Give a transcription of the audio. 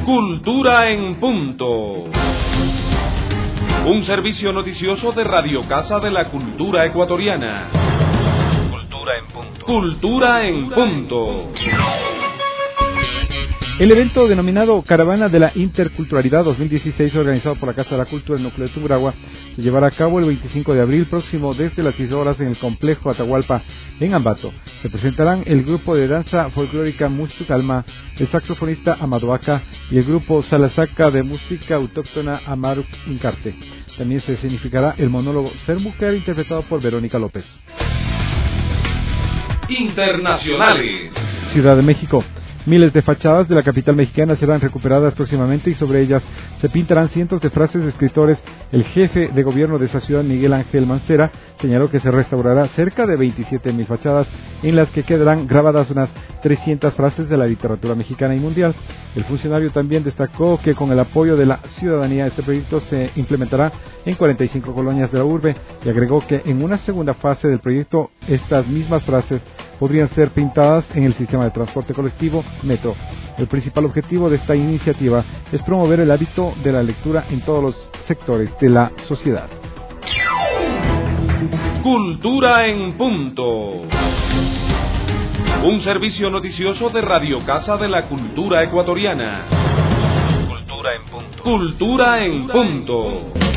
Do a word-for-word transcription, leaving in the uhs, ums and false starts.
Cultura en punto. Un servicio noticioso de Radio Casa de la Cultura Ecuatoriana. Cultura en punto. Cultura en punto. El evento denominado Caravana de la Interculturalidad dos mil dieciséis, organizado por la Casa de la Cultura del Núcleo de Tungurahua, se llevará a cabo el veinticinco de abril próximo desde las diez horas en el complejo Atahualpa, en Ambato. Se presentarán el grupo de danza folclórica Mustucalma, el saxofonista Amado Aca y el grupo Salasaca de música autóctona Amaru Incarte. También se escenificará el monólogo Ser Mujer, interpretado por Verónica López. Internacionales. Ciudad de México. Miles de fachadas de la capital mexicana serán recuperadas próximamente y sobre ellas se pintarán cientos de frases de escritores. El jefe de gobierno de esa ciudad, Miguel Ángel Mancera, señaló que se restaurará cerca de veintisiete mil fachadas en las que quedarán grabadas unas trescientas frases de la literatura mexicana y mundial. El funcionario también destacó que con el apoyo de la ciudadanía este proyecto se implementará en cuarenta y cinco colonias de la urbe y agregó que en una segunda fase del proyecto estas mismas frases podrían ser pintadas en el sistema de transporte colectivo Metro. El principal objetivo de esta iniciativa es promover el hábito de la lectura en todos los sectores de la sociedad. Cultura en punto. Un servicio noticioso de Radio Casa de la Cultura Ecuatoriana. Cultura en punto. Cultura en punto.